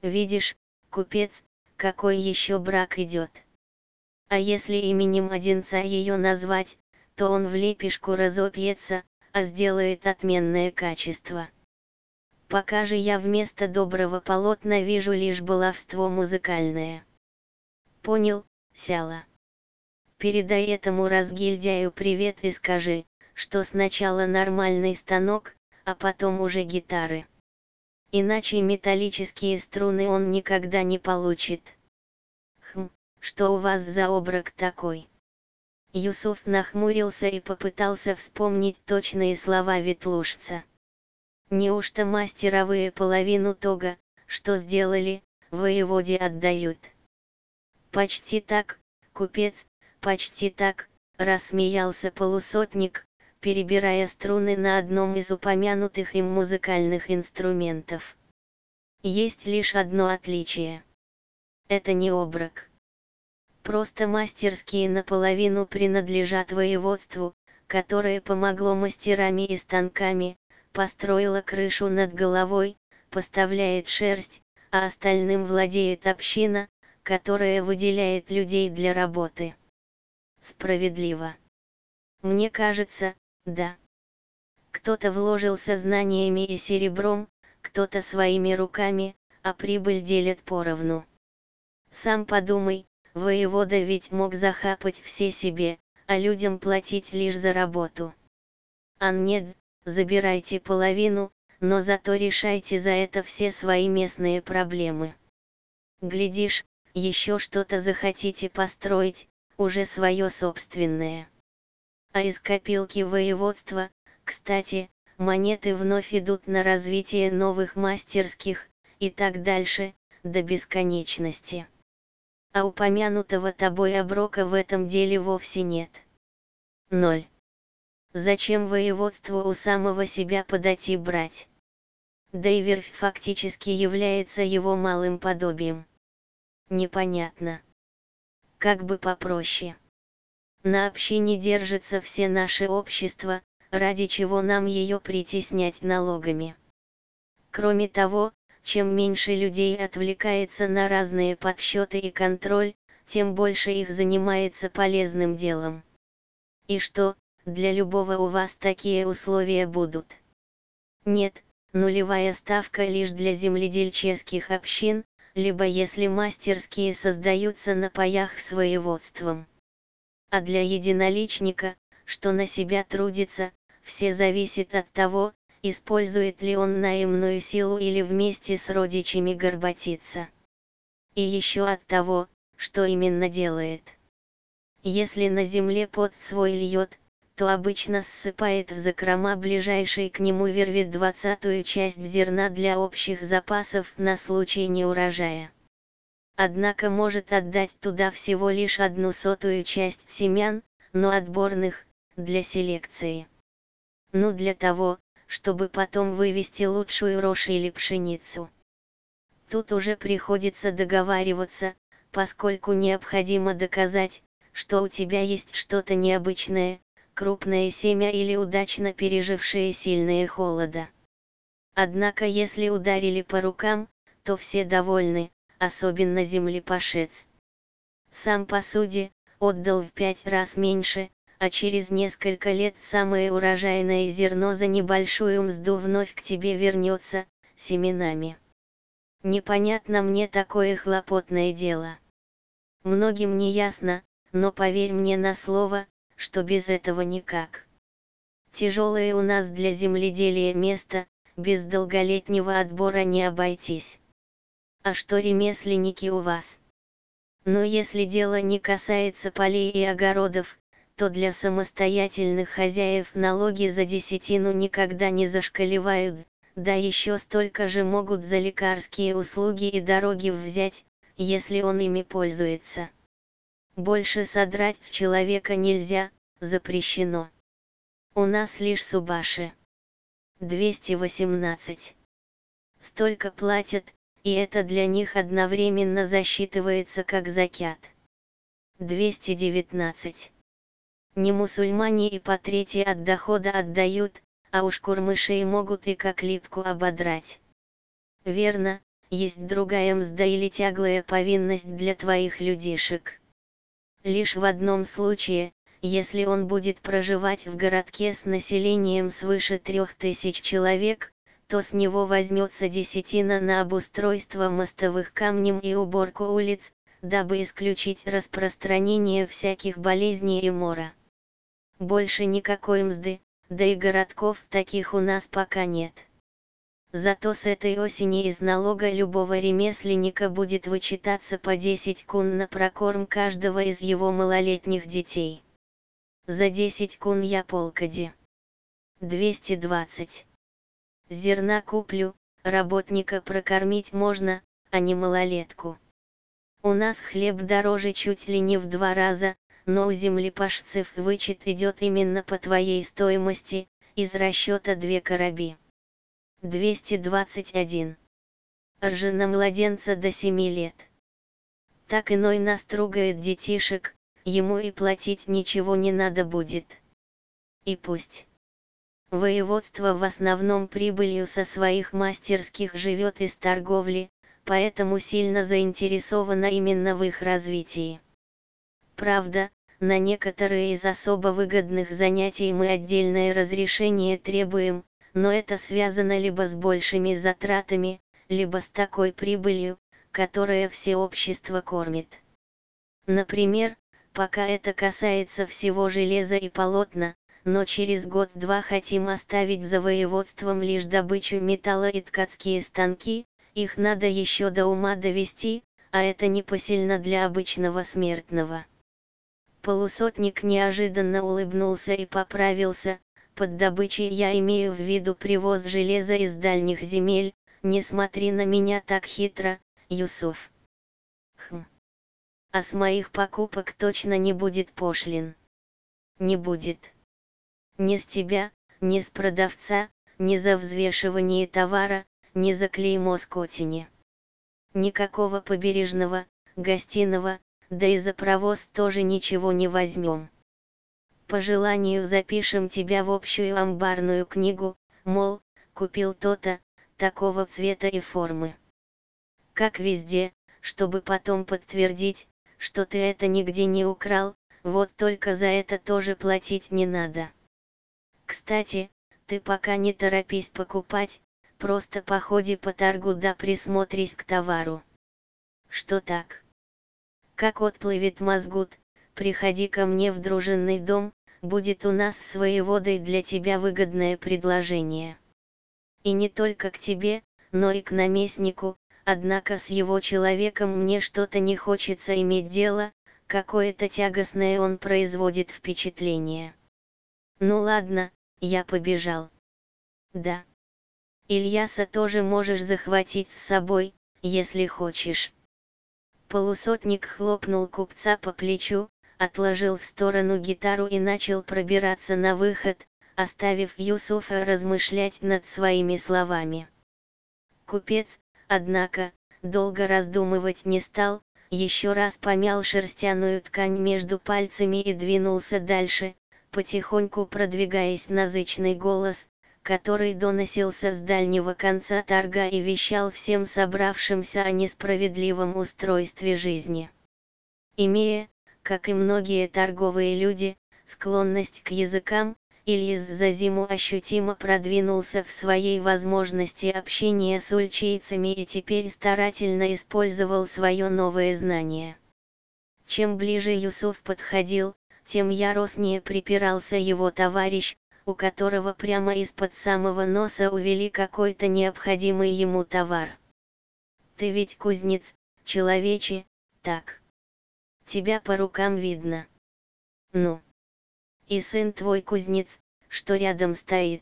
видишь, купец, какой еще брак идет. А если именем Одинца ее назвать, то он в лепешку разопьется, а сделает отменное качество. Пока же я вместо доброго полотна вижу лишь баловство музыкальное. Понял, сяла. Передай этому разгильдяю привет и скажи, что сначала нормальный станок, а потом уже гитары. Иначе металлические струны он никогда не получит. Что у вас за оброк такой? Юсуф нахмурился и попытался вспомнить точные слова ветлужца. Неужто мастеровые половину того, что сделали, воеводе отдают? Почти так, купец, почти так, рассмеялся полусотник, перебирая струны на одном из упомянутых им музыкальных инструментов. Есть лишь одно отличие. Это не оброк. Просто мастерские наполовину принадлежат воеводству, которое помогло мастерами и станками, построило крышу над головой, поставляет шерсть, а остальным владеет община, которая выделяет людей для работы. Справедливо. Мне кажется, да. Кто-то вложился знаниями и серебром, кто-то своими руками, а прибыль делят поровну. Сам подумай, воевода ведь мог захапать все себе, а людям платить лишь за работу. А нет, забирайте половину, но зато решайте за это все свои местные проблемы. Глядишь, еще что-то захотите построить, уже свое собственное. А из копилки воеводства, кстати, монеты вновь идут на развитие новых мастерских, и так дальше, до бесконечности. А упомянутого тобой оброка в этом деле вовсе нет. 0. Зачем воеводству у самого себя подать и брать? Да и верфь фактически является его малым подобием. Непонятно. Как бы попроще. На общине держится все наше общество, ради чего нам ее притеснять налогами. Кроме того, чем меньше людей отвлекается на разные подсчеты и контроль, тем больше их занимается полезным делом. И что, для любого у вас такие условия будут? Нет, нулевая ставка лишь для земледельческих общин, либо если мастерские создаются на паях с воеводством. А для единоличника, что на себя трудится, все зависит от того, использует ли он наемную силу или вместе с родичами горбатится. И еще от того, что именно делает. Если на земле пот свой льет, то обычно ссыпает в закрома ближайшей к нему верви 20-ю часть зерна для общих запасов на случай неурожая. Однако может отдать туда всего лишь 1/100 часть семян, но отборных, для селекции. Ну для того, чтобы потом вывести лучшую рожь или пшеницу. Тут уже приходится договариваться, поскольку необходимо доказать, что у тебя есть что-то необычное, крупное семя или удачно пережившее сильные холода. Однако если ударили по рукам, то все довольны, особенно землепашец. Сам посуди, отдал в 5 раз меньше, а через несколько лет самое урожайное зерно за небольшую мзду вновь к тебе вернется, семенами. Непонятно мне такое хлопотное дело. Многим не ясно, но поверь мне на слово, что без этого никак. Тяжелое у нас для земледелия место, без долголетнего отбора не обойтись. А что ремесленники у вас? Но если дело не касается полей и огородов, то для самостоятельных хозяев налоги за десятину никогда не зашкаливают, да еще столько же могут за лекарские услуги и дороги взять, если он ими пользуется. Больше содрать с человека нельзя, запрещено. У нас лишь субаши. 218. Столько платят, и это для них одновременно засчитывается как закят. 219. Не мусульмане и по трети от дохода отдают, а уж курмышей могут и как липку ободрать. Верно, есть другая мзда или тяглая повинность для твоих людишек. Лишь в одном случае, если он будет проживать в городке с населением свыше 3000 человек, то с него возьмется десятина на обустройство мостовых камнем и уборку улиц, дабы исключить распространение всяких болезней и мора. Больше никакой мзды, да и городков таких у нас пока нет. Зато с этой осени из налога любого ремесленника будет вычитаться по 10 кун на прокорм каждого из его малолетних детей. За 10 кун я полкади. 220. Зерна куплю, работника прокормить можно, а не малолетку. У нас хлеб дороже чуть ли не в 2 раза, но у землепашцев вычет идет именно по твоей стоимости, из расчета 2 короби. 221. Ржена младенца до 7 лет. Так иной настругает детишек, ему и платить ничего не надо будет. И пусть. Воеводство в основном прибылью со своих мастерских живет из торговли, поэтому сильно заинтересовано именно в их развитии. Правда, на некоторые из особо выгодных занятий мы отдельное разрешение требуем, но это связано либо с большими затратами, либо с такой прибылью, которая все общество кормит. Например, пока это касается всего железа и полотна, но через год-два хотим оставить за воеводством лишь добычу металла и ткацкие станки, их надо еще до ума довести, а это непосильно для обычного смертного. Полусотник неожиданно улыбнулся и поправился: под добычей я имею в виду привоз железа из дальних земель, не смотри на меня так хитро, Юсуф. А с моих покупок точно не будет пошлин. Не будет. Ни с тебя, ни с продавца, ни за взвешивание товара, ни за клеймо скотине. Никакого побережного, гостиного, да и за провоз тоже ничего не возьмем. По желанию запишем тебя в общую амбарную книгу, мол, купил то-то, такого цвета и формы. Как везде, чтобы потом подтвердить, что ты это нигде не украл, вот только за это тоже платить не надо. Кстати, ты пока не торопись покупать, просто походи по торгу да присмотрись к товару. Что так? Как отплывет Мазгут, приходи ко мне в дружинный дом, будет у нас с воеводой для тебя выгодное предложение. И не только к тебе, но и к наместнику, однако с его человеком мне что-то не хочется иметь дело, какое-то тягостное он производит впечатление. Ну ладно, я побежал. Да. Ильяса тоже можешь захватить с собой, если хочешь. Полусотник хлопнул купца по плечу, отложил в сторону гитару и начал пробираться на выход, оставив Юсуфа размышлять над своими словами. Купец, однако, долго раздумывать не стал, еще раз помял шерстяную ткань между пальцами и двинулся дальше, потихоньку продвигаясь на зычный голос, который доносился с дальнего конца торга и вещал всем собравшимся о несправедливом устройстве жизни. Имея, как и многие торговые люди, склонность к языкам, Ильяс за зиму ощутимо продвинулся в своей возможности общения с ульчейцами и теперь старательно использовал свое новое знание. Чем ближе Юсуф подходил, тем яростнее припирался его товарищ, у которого прямо из-под самого носа увели какой-то необходимый ему товар. «Ты ведь кузнец, человече, так? Тебя по рукам видно. Ну. И сын твой кузнец, что рядом стоит.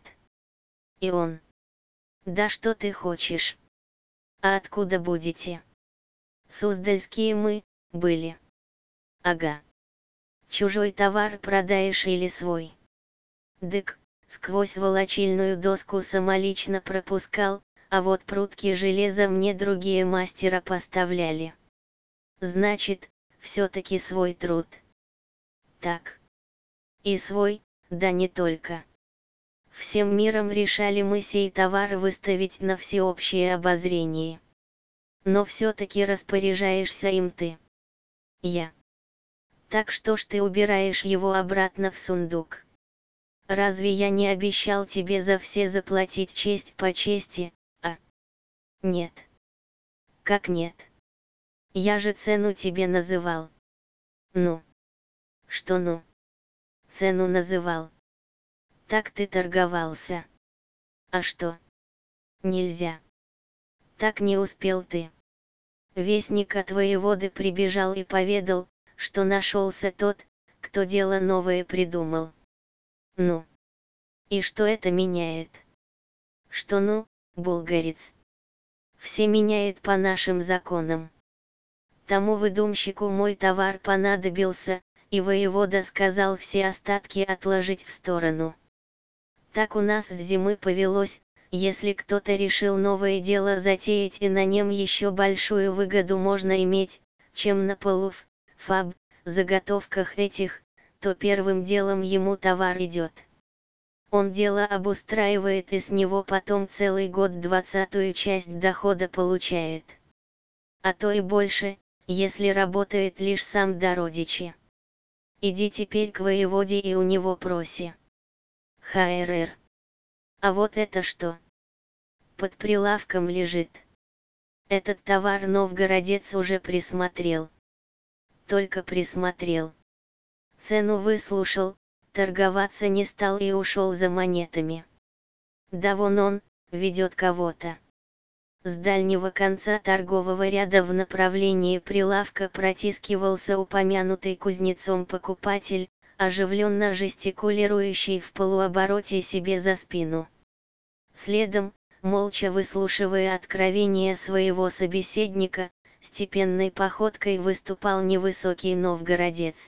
И он. Да что ты хочешь? А откуда будете? Суздальские мы, были. Ага. Чужой товар продаешь или свой? Дык, сквозь волочильную доску самолично пропускал, а вот прутки железа мне другие мастера поставляли. Значит, все-таки свой труд. Так. И свой, да не только. Всем миром решали мы сей товар выставить на всеобщее обозрение. Но все-таки распоряжаешься им ты. Я. Так что ж ты убираешь его обратно в сундук? Разве я не обещал тебе за все заплатить честь по чести, а? Нет. Как нет? Я же цену тебе называл. Ну? Что ну? Цену называл. Так ты торговался. А что? Нельзя. Так не успел ты. Вестник от воеводы прибежал и поведал, что нашелся тот, кто дело новое придумал. Ну? И что это меняет? Что ну, булгарец? Все меняет по нашим законам. Тому выдумщику мой товар понадобился, и воевода сказал все остатки отложить в сторону. Так у нас с зимы повелось, если кто-то решил новое дело затеять и на нем еще большую выгоду можно иметь, чем на полуф, фаб, заготовках этих, то первым делом ему товар идет. Он дело обустраивает и с него потом целый год 20-ю часть дохода получает. А то и больше, если работает лишь сам да родичи. Иди теперь к воеводе и у него проси. ХРР. А вот это что? Под прилавком лежит. Этот товар новгородец уже присмотрел. Только присмотрел. Цену выслушал, торговаться не стал и ушел за монетами. Да вон он, ведет кого-то. С дальнего конца торгового ряда в направлении прилавка протискивался упомянутый кузнецом покупатель, оживленно жестикулирующий в полуобороте себе за спину. Следом, молча выслушивая откровения своего собеседника, степенной походкой выступал невысокий новгородец.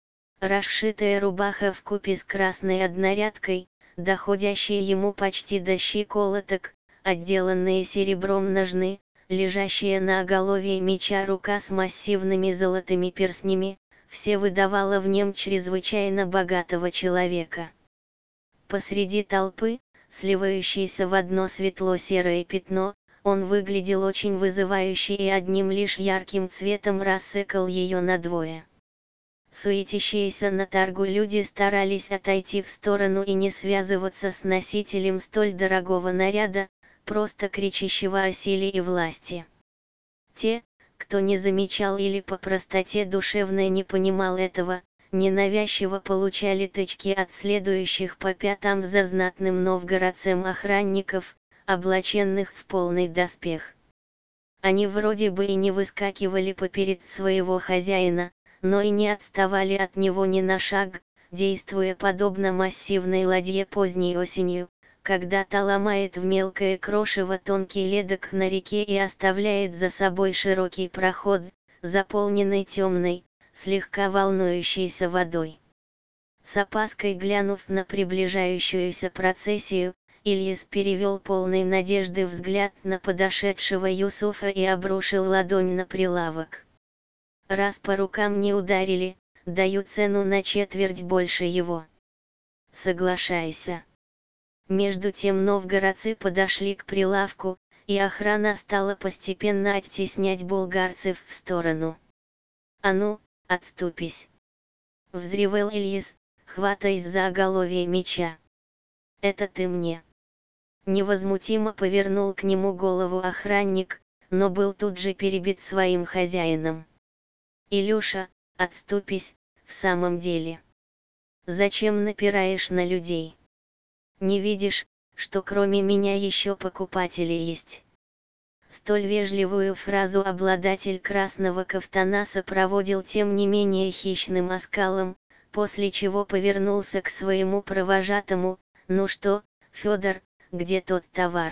Расшитая рубаха вкупе с красной однорядкой, доходящие ему почти до щиколоток, отделанные серебром ножны, лежащая на оголовье меча рука с массивными золотыми перстнями, все выдавало в нем чрезвычайно богатого человека. Посреди толпы, сливающейся в одно светло-серое пятно, он выглядел очень вызывающе и одним лишь ярким цветом рассекал ее надвое. Суетящиеся на торгу люди старались отойти в сторону и не связываться с носителем столь дорогого наряда, просто кричащего о силе и власти. Те, кто не замечал или по простоте душевной не понимал этого, ненавязчиво получали тычки от следующих по пятам за знатным новгородцем охранников, облаченных в полный доспех. Они вроде бы и не выскакивали поперед своего хозяина, но и не отставали от него ни на шаг, действуя подобно массивной ладье поздней осенью, когда та ломает в мелкое крошево тонкий ледок на реке и оставляет за собой широкий проход, заполненный темной, слегка волнующейся водой. С опаской глянув на приближающуюся процессию, Ильяс перевел полный надежды взгляд на подошедшего Юсуфа и обрушил ладонь на прилавок. Раз по рукам не ударили, даю цену на четверть больше его. Соглашайся. Между тем новгородцы подошли к прилавку, и охрана стала постепенно оттеснять булгарцев в сторону. «А ну, отступись!» — взревел Ильяс, хватаясь за оголовье меча. «Это ты мне!» Невозмутимо повернул к нему голову охранник, но был тут же перебит своим хозяином. «Илюша, отступись, в самом деле. Зачем напираешь на людей? Не видишь, что кроме меня еще покупатели есть?» Столь вежливую фразу обладатель красного кафтана сопроводил тем не менее хищным оскалом, после чего повернулся к своему провожатому: «Ну что, Федор, где тот товар?»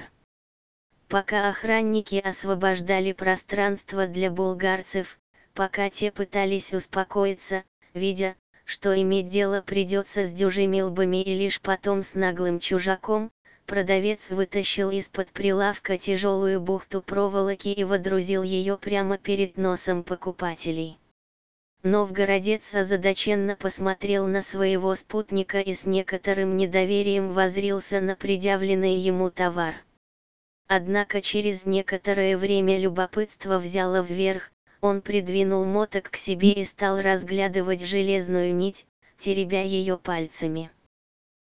Пока охранники освобождали пространство для булгарцев, пока те пытались успокоиться, видя, что иметь дело придется с дюжими лбами и лишь потом с наглым чужаком, продавец вытащил из-под прилавка тяжелую бухту проволоки и водрузил ее прямо перед носом покупателей. Новгородец озадаченно посмотрел на своего спутника и с некоторым недоверием воззрился на предъявленный ему товар. Однако через некоторое время любопытство взяло вверх, он придвинул моток к себе и стал разглядывать железную нить, теребя ее пальцами.